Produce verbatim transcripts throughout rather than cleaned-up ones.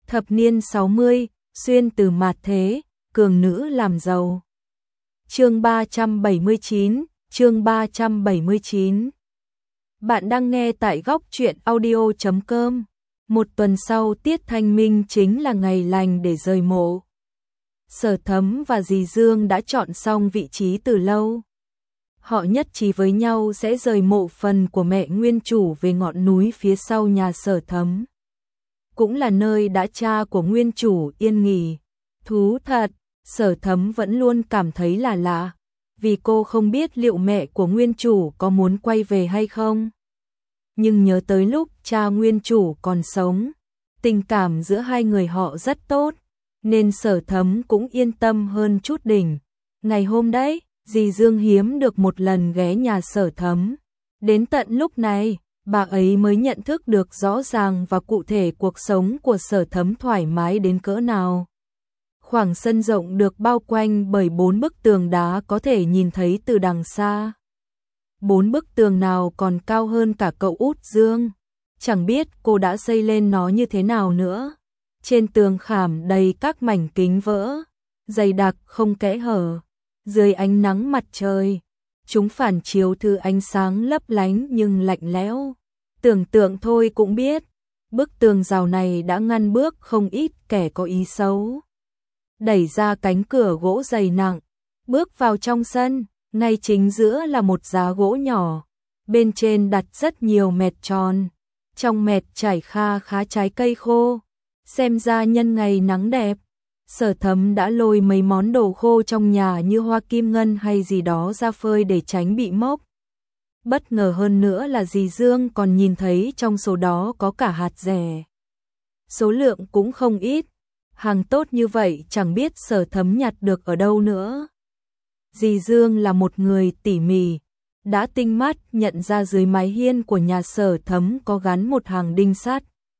Thập niên sáu mươi, xuyên từ mạt thế, cường nữ làm giàu. Chương ba trăm bảy mươi chín, chương ba trăm bảy mươi chín. Bạn đang nghe tại góc truyện audio chấm com. Một tuần sau tiết thanh minh chính là ngày lành để rời mộ. Sở Thấm và dì Dương đã chọn xong vị trí từ lâu. Họ nhất trí với nhau sẽ rời mộ phần của mẹ nguyên chủ về ngọn núi phía sau nhà Sở Thấm. Cũng là nơi đã cha của nguyên chủ yên nghỉ. Thú thật, Sở Thấm vẫn luôn cảm thấy là lạ, vì cô không biết liệu mẹ của nguyên chủ có muốn quay về hay không. Nhưng nhớ tới lúc cha nguyên chủ còn sống, tình cảm giữa hai người họ rất tốt, nên Sở Thấm cũng yên tâm hơn chút đỉnh. Ngày hôm đấy, dì Dương hiếm được một lần ghé nhà Sở Thấm. Đến tận lúc này, bà ấy mới nhận thức được rõ ràng và cụ thể cuộc sống của Sở Thấm thoải mái đến cỡ nào. Khoảng sân rộng được bao quanh bởi bốn bức tường đá có thể nhìn thấy từ đằng xa. Bốn bức tường nào còn cao hơn cả cậu út Dương. Chẳng biết cô đã xây lên nó như thế nào nữa. Trên tường khảm đầy các mảnh kính vỡ, dày đặc không kẽ hở. Dưới ánh nắng mặt trời, chúng phản chiếu thứ ánh sáng lấp lánh nhưng lạnh lẽo. Tưởng tượng thôi cũng biết, bức tường rào này đã ngăn bước không ít kẻ có ý xấu. Đẩy ra cánh cửa gỗ dày nặng, bước vào trong sân, ngay chính giữa là một giá gỗ nhỏ. Bên trên đặt rất nhiều mẹt tròn, trong mẹt trải kha khá trái cây khô. Xem ra nhân ngày nắng đẹp, Sở Thấm đã lôi mấy món đồ khô trong nhà như hoa kim ngân hay gì đó ra phơi để tránh bị mốc. Bất ngờ hơn nữa là dì Dương còn nhìn thấy trong số đó có cả hạt dẻ. Số lượng cũng không ít, hàng tốt như vậy chẳng biết Sở Thấm nhặt được ở đâu nữa. Dì Dương là một người tỉ mỉ, đã tinh mắt nhận ra dưới mái hiên của nhà Sở Thấm có gắn một hàng đinh sắt.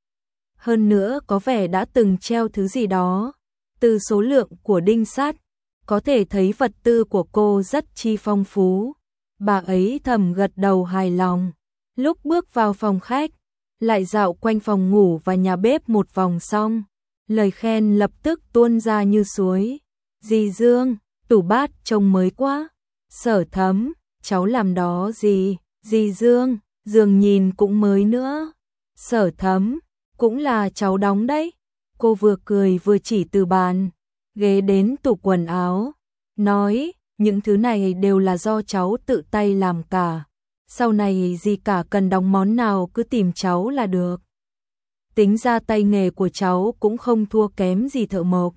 Hơn nữa có vẻ đã từng treo thứ gì đó. Từ số lượng của đinh sắt, có thể thấy vật tư của cô rất chi phong phú. Bà ấy thầm gật đầu hài lòng. Lúc bước vào phòng khách, lại dạo quanh phòng ngủ và nhà bếp một vòng xong, lời khen lập tức tuôn ra như suối. Dì Dương, tủ bát trông mới quá. Sở Thấm, cháu làm đó gì? Dì Dương, giường nhìn cũng mới nữa. Sở Thấm, cũng là cháu đóng đấy. Cô vừa cười vừa chỉ từ bàn, ghế đến tủ quần áo, nói, những thứ này đều là do cháu tự tay làm cả. Sau này gì cả cần đóng món nào cứ tìm cháu là được. Tính ra tay nghề của cháu cũng không thua kém gì thợ mộc.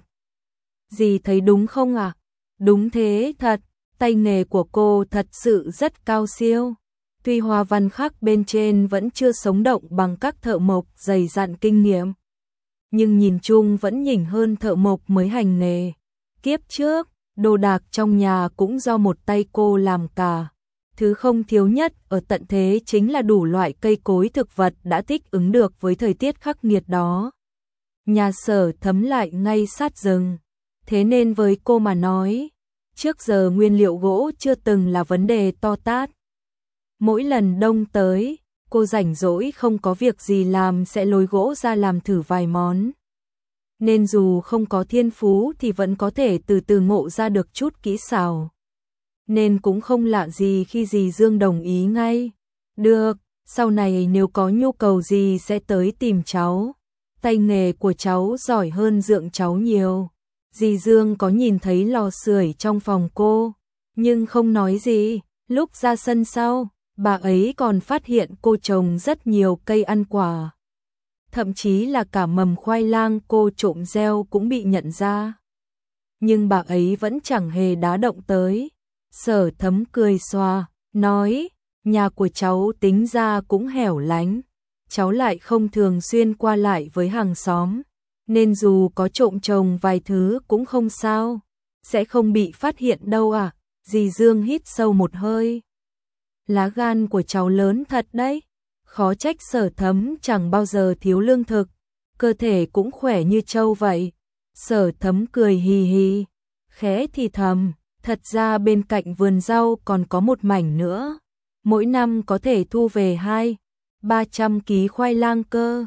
Dì thấy đúng không ạ? À? Đúng thế thật, tay nghề của cô thật sự rất cao siêu. Tuy hoa văn khắc bên trên vẫn chưa sống động bằng các thợ mộc dày dặn kinh nghiệm, nhưng nhìn chung vẫn nhỉnh hơn thợ mộc mới hành nghề. Kiếp trước, đồ đạc trong nhà cũng do một tay cô làm cả. Thứ không thiếu nhất ở tận thế chính là đủ loại cây cối thực vật đã thích ứng được với thời tiết khắc nghiệt đó. Nhà Sở Thấm lại ngay sát rừng, thế nên với cô mà nói, trước giờ nguyên liệu gỗ chưa từng là vấn đề to tát. Mỗi lần đông tới, cô rảnh rỗi không có việc gì làm sẽ lôi gỗ ra làm thử vài món. Nên dù không có thiên phú thì vẫn có thể từ từ ngộ ra được chút kỹ xảo. Nên cũng không lạ gì khi dì Dương đồng ý ngay. Được, sau này nếu có nhu cầu gì sẽ tới tìm cháu. Tay nghề của cháu giỏi hơn dượng cháu nhiều. Dì Dương có nhìn thấy lò sưởi trong phòng cô, nhưng không nói gì. Lúc ra sân sau, bà ấy còn phát hiện cô trồng rất nhiều cây ăn quả. Thậm chí là cả mầm khoai lang cô trộm gieo cũng bị nhận ra. Nhưng bà ấy vẫn chẳng hề đá động tới. Sở Thấm cười xòa, nói, nhà của cháu tính ra cũng hẻo lánh. Cháu lại không thường xuyên qua lại với hàng xóm, nên dù có trộm trồng vài thứ cũng không sao. Sẽ không bị phát hiện đâu à? Dì Dương hít sâu một hơi. Lá gan của cháu lớn thật đấy. Khó trách Sở Thấm chẳng bao giờ thiếu lương thực, cơ thể cũng khỏe như trâu vậy. Sở Thấm cười hì hì, khẽ thì thầm, thật ra bên cạnh vườn rau còn có một mảnh nữa. Mỗi năm có thể thu về hai, ba trăm ký khoai lang cơ.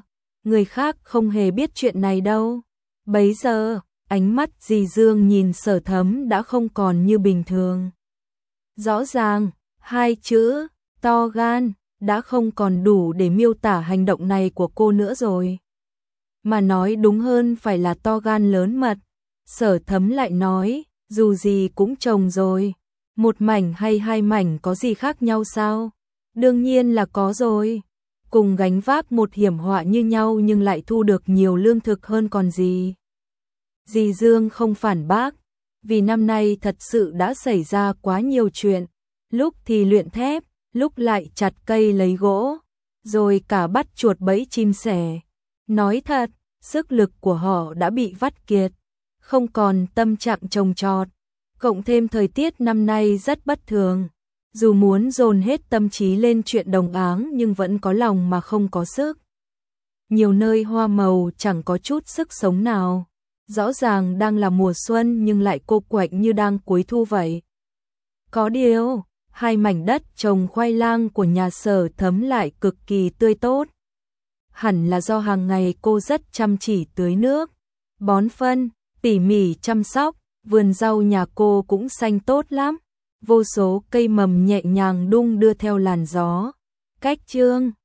người khác không hề biết chuyện này đâu. Bấy giờ, ánh mắt dì Dương nhìn Sở Thấm đã không còn như bình thường. Rõ ràng, hai chữ, to gan, đã không còn đủ để miêu tả hành động này của cô nữa rồi. Mà nói đúng hơn phải là to gan lớn mật. Sở Thấm lại nói, dù gì cũng chồng rồi, một mảnh hay hai mảnh có gì khác nhau sao? Đương nhiên là có rồi. Cùng gánh vác một hiểm họa như nhau nhưng lại thu được nhiều lương thực hơn còn gì. Dì Dương không phản bác, vì năm nay thật sự đã xảy ra quá nhiều chuyện, lúc thì luyện thép, lúc lại chặt cây lấy gỗ, rồi cả bắt chuột bẫy chim sẻ. Nói thật, sức lực của họ đã bị vắt kiệt, không còn tâm trạng trồng trọt, cộng thêm thời tiết năm nay rất bất thường. Dù muốn dồn hết tâm trí lên chuyện đồng áng nhưng vẫn có lòng mà không có sức. Nhiều nơi hoa màu chẳng có chút sức sống nào. Rõ ràng đang là mùa xuân nhưng lại cô quạnh như đang cuối thu vậy. Có điều, hai mảnh đất trồng khoai lang của nhà Sở Thấm lại cực kỳ tươi tốt. Hẳn là do hàng ngày cô rất chăm chỉ tưới nước, bón phân, tỉ mỉ chăm sóc, vườn rau nhà cô cũng xanh tốt lắm. Vô số cây mầm nhẹ nhàng đung đưa theo làn gió. Cách chương